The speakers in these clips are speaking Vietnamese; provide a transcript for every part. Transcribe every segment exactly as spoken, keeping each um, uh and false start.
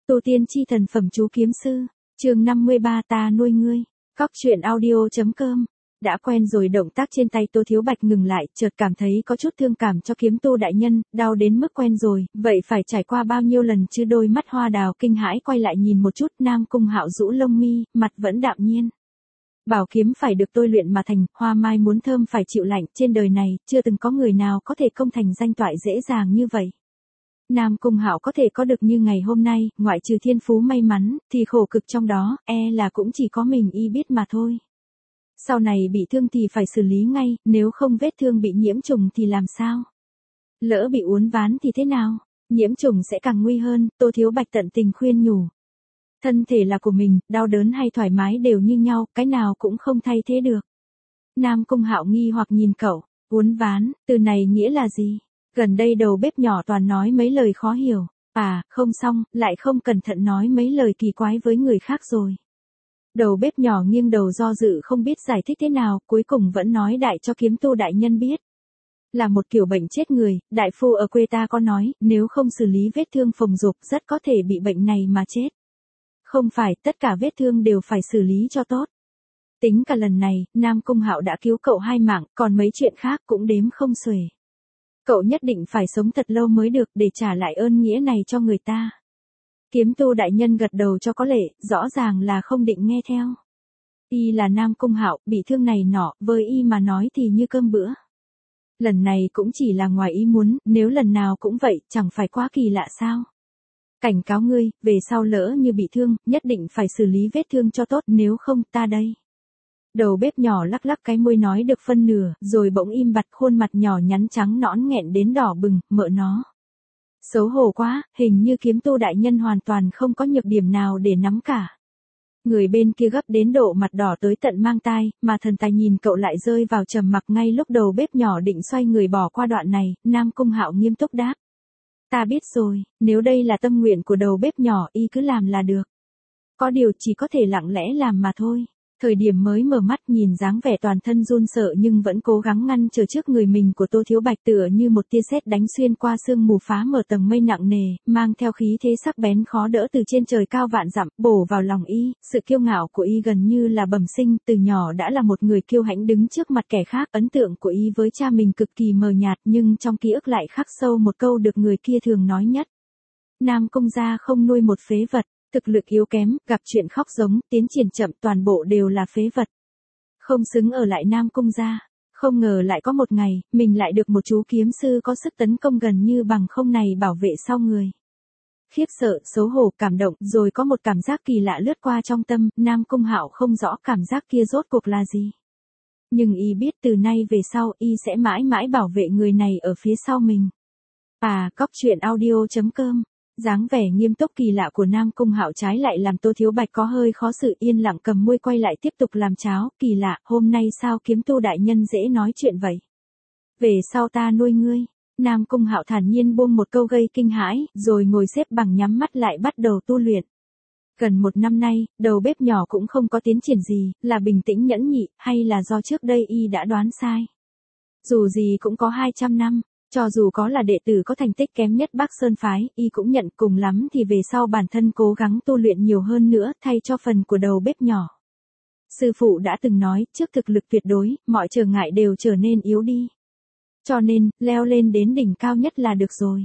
Tu tiên chi thần phẩm chú kiếm sư, chương năm mươi ba ta nuôi ngươi, cóc truyện audio.com. Đã quen rồi động tác trên tay Tô Thiếu Bạch ngừng lại, chợt cảm thấy có chút thương cảm cho kiếm tu đại nhân, đau đến mức quen rồi, vậy phải trải qua bao nhiêu lần chứ. Đôi mắt hoa đào kinh hãi quay lại nhìn một chút, Nam Cung Hạo rũ lông mi, mặt vẫn đạm nhiên. Bảo kiếm phải được tôi luyện mà thành, hoa mai muốn thơm phải chịu lạnh, trên đời này, chưa từng có người nào có thể công thành danh toại dễ dàng như vậy. Nam Cung Hạo có thể có được như ngày hôm nay, ngoại trừ thiên phú may mắn, thì khổ cực trong đó, e là cũng chỉ có mình y biết mà thôi. Sau này bị thương thì phải xử lý ngay, nếu không vết thương bị nhiễm trùng thì làm sao? Lỡ bị uốn ván thì thế nào? Nhiễm trùng sẽ càng nguy hơn, Tô Thiếu Bạch tận tình khuyên nhủ. Thân thể là của mình, đau đớn hay thoải mái đều như nhau, cái nào cũng không thay thế được. Nam Cung Hạo nghi hoặc nhìn cậu, uốn ván, từ này nghĩa là gì? Gần đây đầu bếp nhỏ toàn nói mấy lời khó hiểu, à, không xong, lại không cẩn thận nói mấy lời kỳ quái với người khác rồi. Đầu bếp nhỏ nghiêng đầu do dự không biết giải thích thế nào, cuối cùng vẫn nói đại cho kiếm tu đại nhân biết. Là một kiểu bệnh chết người, đại phu ở quê ta có nói, nếu không xử lý vết thương phồng rộp rất có thể bị bệnh này mà chết. Không phải, tất cả vết thương đều phải xử lý cho tốt. Tính cả lần này, Nam Cung Hạo đã cứu cậu hai mạng, còn mấy chuyện khác cũng đếm không xuể. Cậu nhất định phải sống thật lâu mới được để trả lại ơn nghĩa này cho người ta. Kiếm tu đại nhân gật đầu cho có lệ, rõ ràng là không định nghe theo. Y là Nam Cung Hạo, bị thương này nọ, với y mà nói thì như cơm bữa. Lần này cũng chỉ là ngoài ý muốn, nếu lần nào cũng vậy, chẳng phải quá kỳ lạ sao. Cảnh cáo ngươi, về sau lỡ như bị thương, nhất định phải xử lý vết thương cho tốt, nếu không ta đây. Đầu bếp nhỏ lắc lắc cái môi nói được phân nửa, rồi bỗng im bặt, khuôn mặt nhỏ nhắn trắng nõn nghẹn đến đỏ bừng, mợ nó. Xấu hổ quá, hình như kiếm tu đại nhân hoàn toàn không có nhược điểm nào để nắm cả. Người bên kia gấp đến độ mặt đỏ tới tận mang tai, mà thần tài nhìn cậu lại rơi vào trầm mặc ngay lúc đầu bếp nhỏ định xoay người bỏ qua đoạn này, Nam Cung Hạo nghiêm túc đáp. Ta biết rồi, nếu đây là tâm nguyện của đầu bếp nhỏ y cứ làm là được. Có điều chỉ có thể lặng lẽ làm mà thôi. Thời điểm mới mở mắt nhìn dáng vẻ toàn thân run sợ nhưng vẫn cố gắng ngăn trở trước người mình của Tô Thiếu Bạch tựa như một tia sét đánh xuyên qua sương mù phá mở tầng mây nặng nề, mang theo khí thế sắc bén khó đỡ từ trên trời cao vạn dặm, bổ vào lòng y, sự kiêu ngạo của y gần như là bẩm sinh, từ nhỏ đã là một người kiêu hãnh đứng trước mặt kẻ khác, ấn tượng của y với cha mình cực kỳ mờ nhạt nhưng trong ký ức lại khắc sâu một câu được người kia thường nói nhất. Nam Cung gia không nuôi một phế vật. Thực lực yếu kém, gặp chuyện khóc giống, tiến triển chậm, toàn bộ đều là phế vật. Không xứng ở lại Nam Cung gia. Không ngờ lại có một ngày, mình lại được một chú kiếm sư có sức tấn công gần như bằng không này bảo vệ sau người. Khiếp sợ, xấu hổ, cảm động, rồi có một cảm giác kỳ lạ lướt qua trong tâm, Nam Cung Hạo không rõ cảm giác kia rốt cuộc là gì. Nhưng y biết từ nay về sau, y sẽ mãi mãi bảo vệ người này ở phía sau mình. À, cóc truyện audio.com. Dáng vẻ nghiêm túc kỳ lạ của Nam Cung Hạo trái lại làm Tô Thiếu Bạch có hơi khó xử, yên lặng cầm môi quay lại tiếp tục làm cháo, kỳ lạ, hôm nay sao kiếm tu đại nhân dễ nói chuyện vậy? Về sau ta nuôi ngươi. Nam Cung Hạo thản nhiên buông một câu gây kinh hãi, rồi ngồi xếp bằng nhắm mắt lại bắt đầu tu luyện. Gần một năm nay, đầu bếp nhỏ cũng không có tiến triển gì, là bình tĩnh nhẫn nhị, hay là do trước đây y đã đoán sai? Dù gì cũng có hai trăm năm. Cho dù có là đệ tử có thành tích kém nhất Bắc Sơn Phái, y cũng nhận cùng lắm thì về sau bản thân cố gắng tu luyện nhiều hơn nữa thay cho phần của đầu bếp nhỏ. Sư phụ đã từng nói, trước thực lực tuyệt đối, mọi trở ngại đều trở nên yếu đi. Cho nên, leo lên đến đỉnh cao nhất là được rồi.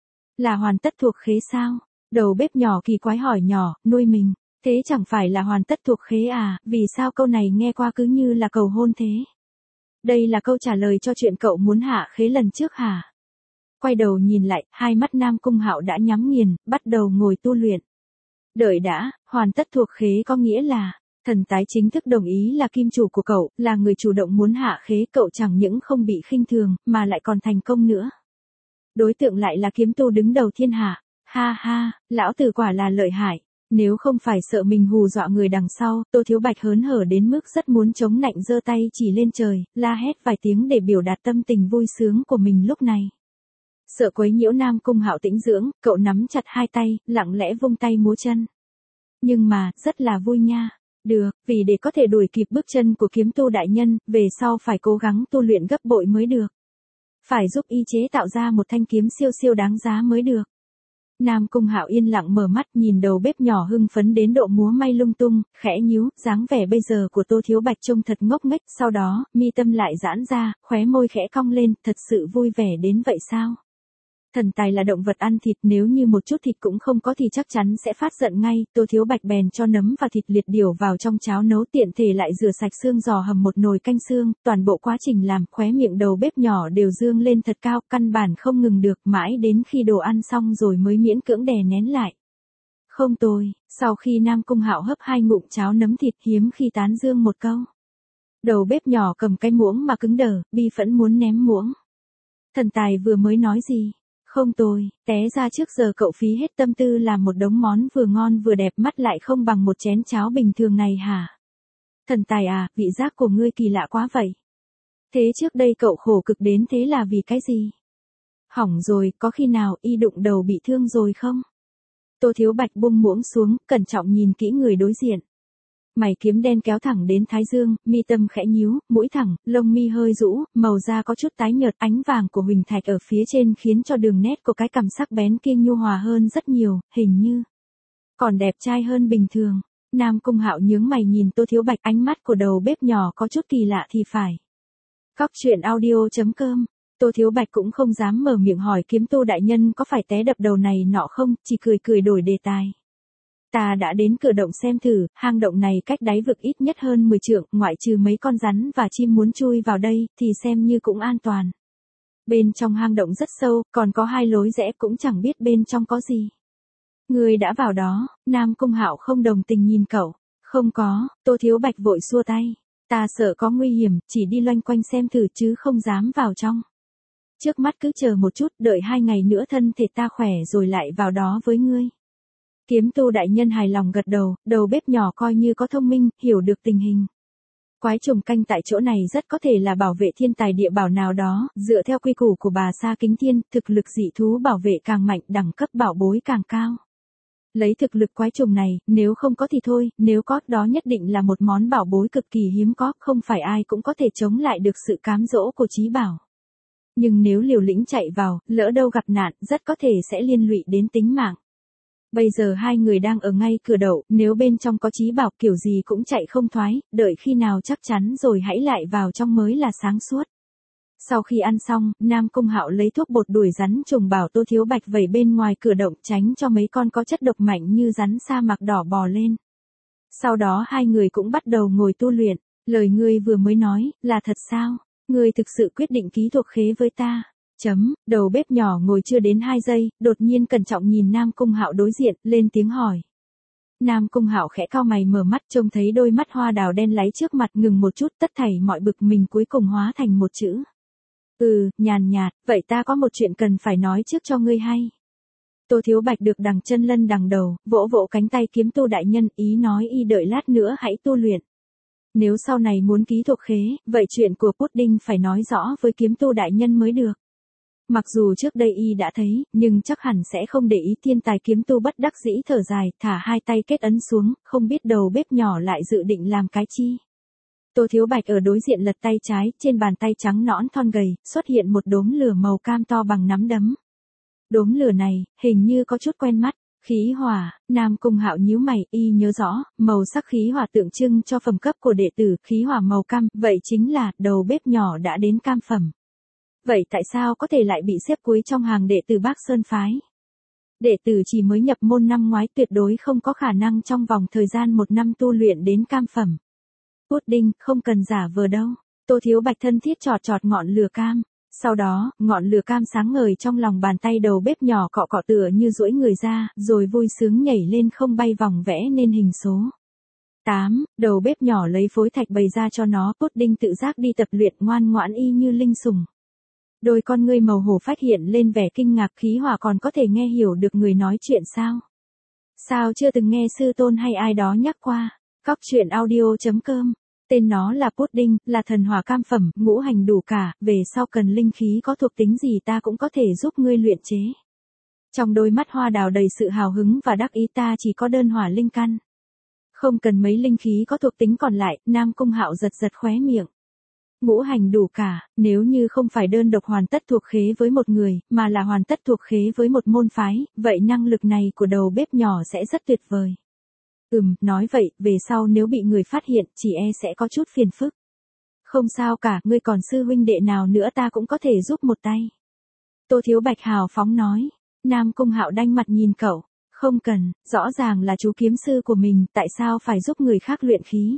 Là hoàn tất thuộc khế sao? Đầu bếp nhỏ kỳ quái hỏi nhỏ, nuôi mình, thế chẳng phải là hoàn tất thuộc khế à, vì sao câu này nghe qua cứ như là cầu hôn thế? Đây là câu trả lời cho chuyện cậu muốn hạ khế lần trước hả? Quay đầu nhìn lại, hai mắt Nam Cung Hạo đã nhắm nghiền, bắt đầu ngồi tu luyện. Đợi đã, hoàn tất thuộc khế có nghĩa là, thần tái chính thức đồng ý là kim chủ của cậu, là người chủ động muốn hạ khế, cậu chẳng những không bị khinh thường, mà lại còn thành công nữa. Đối tượng lại là kiếm tu đứng đầu thiên hạ, ha ha, lão tử quả là lợi hại. Nếu không phải sợ mình hù dọa người đằng sau, Tô Thiếu Bạch hớn hở đến mức rất muốn chống nạnh giơ tay chỉ lên trời, la hét vài tiếng để biểu đạt tâm tình vui sướng của mình lúc này. Sợ quấy nhiễu Nam Cung Hạo tĩnh dưỡng, cậu nắm chặt hai tay, lặng lẽ vung tay múa chân. Nhưng mà, rất là vui nha. Được, vì để có thể đuổi kịp bước chân của kiếm tu đại nhân, về sau phải cố gắng tu luyện gấp bội mới được. Phải giúp y chế tạo ra một thanh kiếm siêu siêu đáng giá mới được. Nam Cung Hạo yên lặng mở mắt nhìn đầu bếp nhỏ hưng phấn đến độ múa may lung tung, khẽ nhíu, dáng vẻ bây giờ của Tô Thiếu Bạch trông thật ngốc nghếch, sau đó, mi tâm lại giãn ra, khóe môi khẽ cong lên, thật sự vui vẻ đến vậy sao? Thần tài là động vật ăn thịt, nếu như một chút thịt cũng không có thì chắc chắn sẽ phát giận ngay. Tô Thiếu Bạch bèn cho nấm và thịt liệt điểu vào trong cháo nấu, tiện thể lại rửa sạch xương giò hầm một nồi canh xương. Toàn bộ quá trình làm, khóe miệng đầu bếp nhỏ đều dương lên thật cao, căn bản không ngừng được, mãi đến khi đồ ăn xong rồi mới miễn cưỡng đè nén lại. Không tồi. Sau khi Nam Cung Hạo hấp hai ngụm cháo nấm thịt, hiếm khi tán dương một câu. Đầu bếp nhỏ cầm cái muỗng mà cứng đờ, bi phẫn muốn ném muỗng. Thần tài vừa mới nói gì? Không tồi, té ra trước giờ cậu phí hết tâm tư làm một đống món vừa ngon vừa đẹp mắt lại không bằng một chén cháo bình thường này hả? Thần tài à, vị giác của ngươi kỳ lạ quá vậy. Thế trước đây cậu khổ cực đến thế là vì cái gì? Hỏng rồi, có khi nào y đụng đầu bị thương rồi không? Tô Thiếu Bạch buông muỗng xuống, cẩn trọng nhìn kỹ người đối diện. Mày kiếm đen kéo thẳng đến thái dương, mi tâm khẽ nhíu, mũi thẳng, lông mi hơi rũ, màu da có chút tái nhợt, ánh vàng của huỳnh thạch ở phía trên khiến cho đường nét của cái cằm sắc bén kia nhu hòa hơn rất nhiều, hình như còn đẹp trai hơn bình thường. Nam Cung Hạo nhướng mày nhìn Tô Thiếu Bạch, ánh mắt của đầu bếp nhỏ có chút kỳ lạ thì phải. Cóc truyện audio chấm com. Tô Thiếu Bạch cũng không dám mở miệng hỏi kiếm tu đại nhân có phải té đập đầu này nọ không, chỉ cười cười đổi đề tài. Ta đã đến cửa động xem thử, hang động này cách đáy vực ít nhất hơn mười trượng, ngoại trừ mấy con rắn và chim muốn chui vào đây, thì xem như cũng an toàn. Bên trong hang động rất sâu, còn có hai lối rẽ cũng chẳng biết bên trong có gì. Người đã vào đó, Nam Cung Hạo không đồng tình nhìn cậu. Không có, Tô Thiếu Bạch vội xua tay. Ta sợ có nguy hiểm, chỉ đi loanh quanh xem thử chứ không dám vào trong. Trước mắt cứ chờ một chút, đợi hai ngày nữa thân thể ta khỏe rồi lại vào đó với ngươi. Kiếm tu đại nhân hài lòng gật đầu, đầu bếp nhỏ coi như có thông minh, hiểu được tình hình. Quái trùng canh tại chỗ này rất có thể là bảo vệ thiên tài địa bảo nào đó, dựa theo quy củ của bà Sa Kính Thiên, thực lực dị thú bảo vệ càng mạnh, đẳng cấp bảo bối càng cao. Lấy thực lực quái trùng này, nếu không có thì thôi, nếu có, đó nhất định là một món bảo bối cực kỳ hiếm có, không phải ai cũng có thể chống lại được sự cám dỗ của trí bảo. Nhưng nếu liều lĩnh chạy vào, lỡ đâu gặp nạn, rất có thể sẽ liên lụy đến tính mạng. Bây giờ hai người đang ở ngay cửa đậu, nếu bên trong có trí bảo kiểu gì cũng chạy không thoái, đợi khi nào chắc chắn rồi hãy lại vào trong mới là sáng suốt. Sau khi ăn xong, Nam Cung Hạo lấy thuốc bột đuổi rắn trùng bảo Tô Thiếu Bạch vẩy bên ngoài cửa động tránh cho mấy con có chất độc mạnh như rắn sa mạc đỏ bò lên. Sau đó hai người cũng bắt đầu ngồi tu luyện, lời ngươi vừa mới nói, là thật sao? Ngươi thực sự quyết định ký thuộc khế với ta? Chấm, đầu bếp nhỏ ngồi chưa đến hai giây, đột nhiên cẩn trọng nhìn Nam Cung Hạo đối diện, lên tiếng hỏi. Nam Cung Hạo khẽ cau mày mở mắt trông thấy đôi mắt hoa đào đen láy trước mặt ngừng một chút, tất thảy mọi bực mình cuối cùng hóa thành một chữ. Ừ, nhàn nhạt, vậy ta có một chuyện cần phải nói trước cho ngươi hay. Tô Thiếu Bạch được đằng chân lân đằng đầu, vỗ vỗ cánh tay kiếm tu đại nhân, ý nói y đợi lát nữa hãy tu luyện. Nếu sau này muốn ký thuộc khế, vậy chuyện của Pudding phải nói rõ với kiếm tu đại nhân mới được. Mặc dù trước đây y đã thấy, nhưng chắc hẳn sẽ không để ý. Thiên tài kiếm tu bất đắc dĩ thở dài, thả hai tay kết ấn xuống, không biết đầu bếp nhỏ lại dự định làm cái chi. Tô Thiếu Bạch ở đối diện lật tay trái, trên bàn tay trắng nõn thon gầy, xuất hiện một đốm lửa màu cam to bằng nắm đấm. Đốm lửa này, hình như có chút quen mắt. Khí hỏa, Nam Cung Hạo nhíu mày, y nhớ rõ, màu sắc khí hỏa tượng trưng cho phẩm cấp của đệ tử, khí hỏa màu cam, vậy chính là, đầu bếp nhỏ đã đến cam phẩm. Vậy tại sao có thể lại bị xếp cuối trong hàng đệ tử Bác Sơn Phái? Đệ tử chỉ mới nhập môn năm ngoái tuyệt đối không có khả năng trong vòng thời gian một năm tu luyện đến cam phẩm. Pudding, không cần giả vờ đâu. Tô Thiếu Bạch thân thiết chọt chọt ngọn lửa cam. Sau đó, ngọn lửa cam sáng ngời trong lòng bàn tay đầu bếp nhỏ cọ cọ tựa như duỗi người ra, rồi vui sướng nhảy lên không bay vòng vẽ nên hình số. tám. Đầu bếp nhỏ lấy phối thạch bày ra cho nó, Pudding tự giác đi tập luyện ngoan ngoãn y như linh sủng. Đôi con ngươi màu hổ phách hiện lên vẻ kinh ngạc, khí hỏa còn có thể nghe hiểu được người nói chuyện sao? Sao chưa từng nghe sư tôn hay ai đó nhắc qua? Cóc truyện audio chấm com. Tên nó là Pudding, là thần hỏa cam phẩm, ngũ hành đủ cả, về sau cần linh khí có thuộc tính gì ta cũng có thể giúp ngươi luyện chế. Trong đôi mắt hoa đào đầy sự hào hứng và đắc ý, ta chỉ có đơn hỏa linh căn. Không cần mấy linh khí có thuộc tính còn lại. Nam Cung Hạo giật giật khóe miệng. Ngũ hành đủ cả, nếu như không phải đơn độc hoàn tất thuộc khế với một người, mà là hoàn tất thuộc khế với một môn phái, vậy năng lực này của đầu bếp nhỏ sẽ rất tuyệt vời. Ừm, nói vậy, về sau nếu bị người phát hiện, chỉ e sẽ có chút phiền phức. Không sao cả, ngươi còn sư huynh đệ nào nữa ta cũng có thể giúp một tay. Tô Thiếu Bạch hào phóng nói. Nam Cung Hạo đanh mặt nhìn cậu. Không cần, rõ ràng là chú kiếm sư của mình, tại sao phải giúp người khác luyện khí?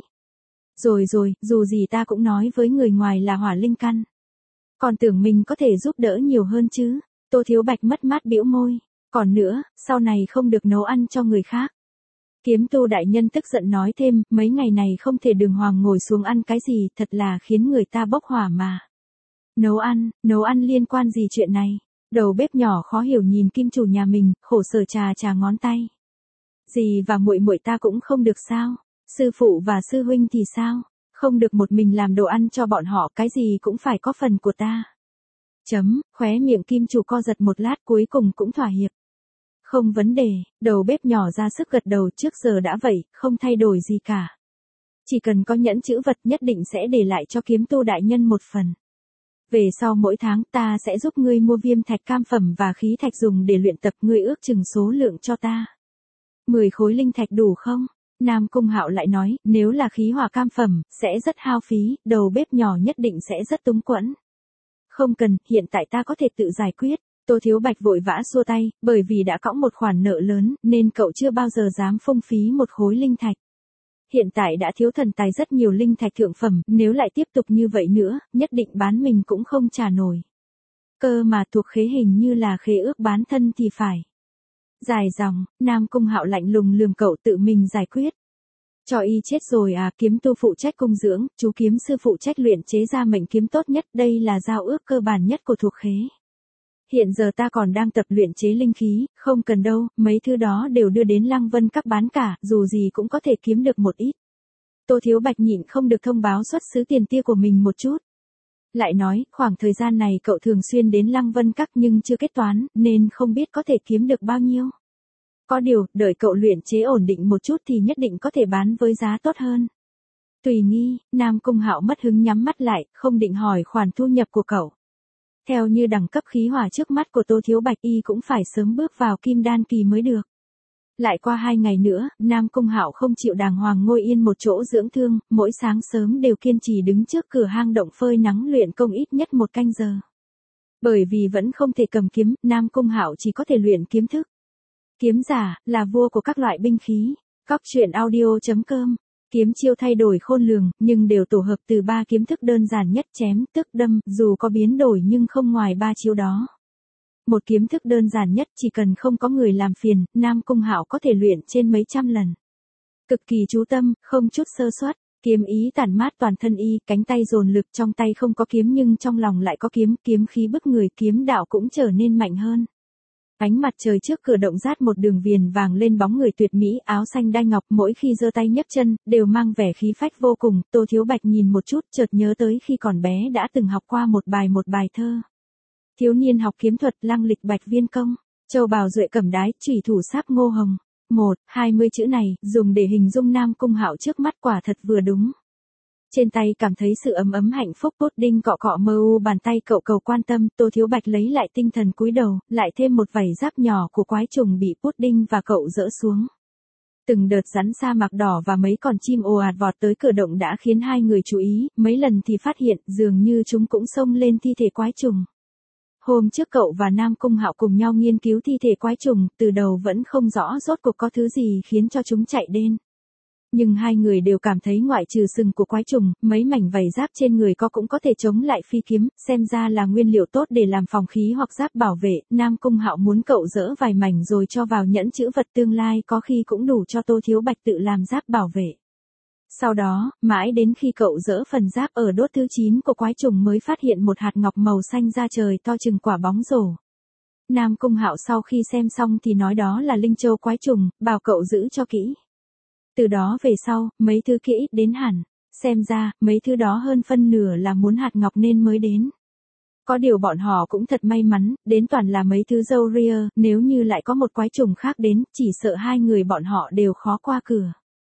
Rồi rồi, dù gì ta cũng nói với người ngoài là hỏa linh căn. Còn tưởng mình có thể giúp đỡ nhiều hơn chứ. Tô Thiếu Bạch mất mát bĩu môi. Còn nữa, sau này không được nấu ăn cho người khác. Kiếm tu đại nhân tức giận nói thêm, mấy ngày này không thể đường hoàng ngồi xuống ăn cái gì, thật là khiến người ta bốc hỏa mà. Nấu ăn, nấu ăn liên quan gì chuyện này? Đầu bếp nhỏ khó hiểu nhìn kim chủ nhà mình, khổ sở trà trà ngón tay. Dì và muội muội ta cũng không được sao? Sư phụ và sư huynh thì sao? Không được một mình làm đồ ăn cho bọn họ, cái gì cũng phải có phần của ta. Chấm, khóe miệng kim chủ co giật một lát cuối cùng cũng thỏa hiệp. Không vấn đề, đầu bếp nhỏ ra sức gật đầu, trước giờ đã vậy, không thay đổi gì cả. Chỉ cần có nhẫn chữ vật nhất định sẽ để lại cho kiếm tu đại nhân một phần. Về sau mỗi tháng ta sẽ giúp ngươi mua viêm thạch cam phẩm và khí thạch dùng để luyện tập, ngươi ước chừng số lượng cho ta. mười khối linh thạch đủ không? Nam Cung Hạo lại nói, nếu là khí hỏa cam phẩm, sẽ rất hao phí, đầu bếp nhỏ nhất định sẽ rất túng quẫn. Không cần, hiện tại ta có thể tự giải quyết. Tô Thiếu Bạch vội vã xua tay, bởi vì đã cõng một khoản nợ lớn, nên cậu chưa bao giờ dám phung phí một khối linh thạch. Hiện tại đã thiếu thần tài rất nhiều linh thạch thượng phẩm, nếu lại tiếp tục như vậy nữa, nhất định bán mình cũng không trả nổi. Cơ mà thuộc khế hình như là khế ước bán thân thì phải. Dài dòng, Nam Cung Hạo lạnh lùng lườm cậu, tự mình giải quyết. Cho y chết rồi à, kiếm tu phụ trách cung dưỡng, chú kiếm sư phụ trách luyện chế ra mệnh kiếm tốt nhất, đây là giao ước cơ bản nhất của thuộc khế. Hiện giờ ta còn đang tập luyện chế linh khí, không cần đâu, mấy thứ đó đều đưa đến Lăng Vân Các bán cả, dù gì cũng có thể kiếm được một ít. Tô Thiếu Bạch nhịn không được thông báo xuất xứ tiền tia của mình một chút. Lại nói, khoảng thời gian này cậu thường xuyên đến Lăng Vân Các nhưng chưa kết toán, nên không biết có thể kiếm được bao nhiêu. Có điều, đợi cậu luyện chế ổn định một chút thì nhất định có thể bán với giá tốt hơn. Tùy nghi, Nam Cung Hạo mất hứng nhắm mắt lại, không định hỏi khoản thu nhập của cậu. Theo như đẳng cấp khí hỏa trước mắt của Tô Thiếu Bạch, y cũng phải sớm bước vào kim đan kỳ mới được. Lại qua hai ngày nữa, Nam Cung Hạo không chịu đàng hoàng ngồi yên một chỗ dưỡng thương, mỗi sáng sớm đều kiên trì đứng trước cửa hang động phơi nắng luyện công ít nhất một canh giờ. Bởi vì vẫn không thể cầm kiếm, Nam Cung Hạo chỉ có thể luyện kiếm thức. Kiếm giả, là vua của các loại binh khí. Cóc truyện audio chấm com. Kiếm chiêu thay đổi khôn lường, nhưng đều tổ hợp từ ba kiếm thức đơn giản nhất, chém, tức, đâm, dù có biến đổi nhưng không ngoài ba chiêu đó. Một kiếm thức đơn giản nhất, chỉ cần không có người làm phiền, Nam Cung Hạo có thể luyện trên mấy trăm lần. Cực kỳ chú tâm, không chút sơ suất, kiếm ý tản mát toàn thân y, cánh tay dồn lực, trong tay không có kiếm nhưng trong lòng lại có kiếm, kiếm khí bức người, kiếm đạo cũng trở nên mạnh hơn. Ánh mặt trời trước cửa động rát một đường viền vàng lên bóng người tuyệt mỹ, áo xanh đai ngọc, mỗi khi giơ tay nhấc chân, đều mang vẻ khí phách vô cùng. Tô Thiếu Bạch nhìn một chút, chợt nhớ tới khi còn bé đã từng học qua một bài một bài thơ. Thiếu niên học kiếm thuật, lăng lịch bạch viên công, châu bào duệ cẩm đái, chủy thủ sáp ngô hồng. Một, hai mươi chữ này, dùng để hình dung Nam Cung Hạo trước mắt quả thật vừa đúng. Trên tay cảm thấy sự ấm ấm hạnh phúc, pudding cọ cọ mơ u bàn tay cậu cầu quan tâm, Tô Thiếu Bạch lấy lại tinh thần cúi đầu, lại thêm một vảy giáp nhỏ của quái trùng bị pudding và cậu dỡ xuống. Từng đợt rắn sa mạc đỏ và mấy con chim ồ ạt vọt tới cửa động đã khiến hai người chú ý, mấy lần thì phát hiện, dường như chúng cũng xông lên thi thể quái trùng. Hôm trước cậu và Nam Cung Hạo cùng nhau nghiên cứu thi thể quái trùng, từ đầu vẫn không rõ rốt cuộc có thứ gì khiến cho chúng chạy đến. Nhưng hai người đều cảm thấy ngoại trừ sừng của quái trùng, mấy mảnh vảy giáp trên người có cũng có thể chống lại phi kiếm, xem ra là nguyên liệu tốt để làm phòng khí hoặc giáp bảo vệ. Nam Cung Hạo muốn cậu dỡ vài mảnh rồi cho vào nhẫn chữ vật, tương lai có khi cũng đủ cho Tô Thiếu Bạch tự làm giáp bảo vệ. Sau đó, mãi đến khi cậu dỡ phần giáp ở đốt thứ chín của quái trùng mới phát hiện một hạt ngọc màu xanh ra trời to chừng quả bóng rổ. Nam Cung Hạo sau khi xem xong thì nói đó là linh châu quái trùng, bảo cậu giữ cho kỹ. Từ đó về sau, mấy thứ kỹ đến hẳn, xem ra, mấy thứ đó hơn phân nửa là muốn hạt ngọc nên mới đến. Có điều bọn họ cũng thật may mắn, đến toàn là mấy thứ râu ria, nếu như lại có một quái trùng khác đến, chỉ sợ hai người bọn họ đều khó qua cửa.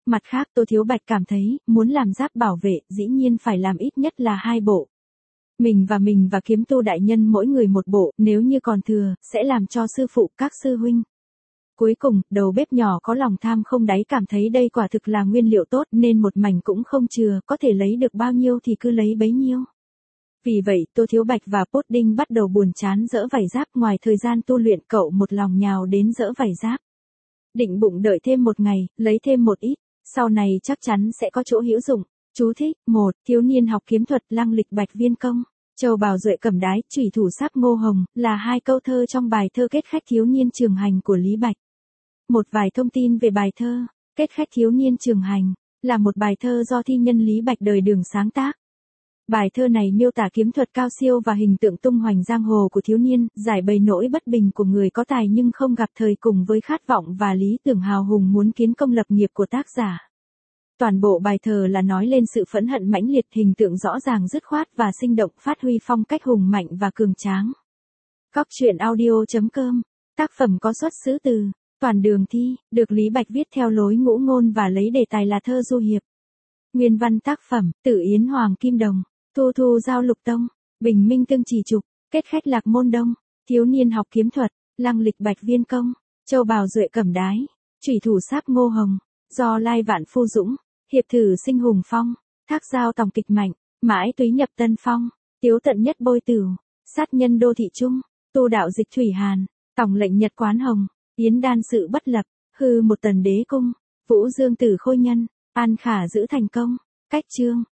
Mặt khác Tô Thiếu Bạch cảm thấy, muốn làm giáp bảo vệ, dĩ nhiên phải làm ít nhất là hai bộ. Mình và mình và Kiếm Tu đại nhân mỗi người một bộ, nếu như còn thừa, sẽ làm cho sư phụ các sư huynh. Cuối cùng, đầu bếp nhỏ có lòng tham không đáy cảm thấy đây quả thực là nguyên liệu tốt nên một mảnh cũng không chừa, có thể lấy được bao nhiêu thì cứ lấy bấy nhiêu. Vì vậy, Tô Thiếu Bạch và Pudding bắt đầu buồn chán dỡ vải giáp, ngoài thời gian tu luyện cậu một lòng nhào đến dỡ vải giáp. Định bụng đợi thêm một ngày, lấy thêm một ít, sau này chắc chắn sẽ có chỗ hữu dụng. Chú thích: một. Thiếu niên học kiếm thuật Lăng Lịch Bạch Viên Công. Châu bào duệ cẩm đái, chủy thủ sáp ngô hồng, là hai câu thơ trong bài thơ Kết khách thiếu niên trường hành của Lý Bạch. Một vài thông tin về bài thơ. Kết khách thiếu niên trường hành, là một bài thơ do thi nhân Lý Bạch đời Đường sáng tác. Bài thơ này miêu tả kiếm thuật cao siêu và hình tượng tung hoành giang hồ của thiếu niên, giải bày nỗi bất bình của người có tài nhưng không gặp thời cùng với khát vọng và lý tưởng hào hùng muốn kiến công lập nghiệp của tác giả. Toàn bộ bài thơ là nói lên sự phẫn hận mãnh liệt, hình tượng rõ ràng dứt khoát và sinh động, phát huy phong cách hùng mạnh và cường tráng. Góc truyện audio chấm com. Tác phẩm có xuất xứ từ Toàn Đường Thi, được Lý Bạch viết theo lối ngũ ngôn và lấy đề tài là thơ du hiệp. Nguyên văn tác phẩm: Tử Yến Hoàng Kim Đồng, Thu Thu Giao Lục Tông, Bình Minh Tương Trì Trục, Kết khách Lạc Môn Đông, Thiếu niên học kiếm thuật, Lăng Lịch Bạch Viên Công, Châu bào duệ cẩm đái, chủy thủ sáp ngô hồng, do Lai Vạn Phu Dũng, hiệp thử sinh hùng phong, thác giao tòng kịch mạnh, mãi túy nhập tân phong, tiếu tận nhất bôi tửu, sát nhân đô thị trung, tu đạo dịch thủy hàn, tổng lệnh nhật quán hồng, yến đan sự bất lập, hư một tần đế cung, vũ dương tử khôi nhân, an khả giữ thành công. Cách chương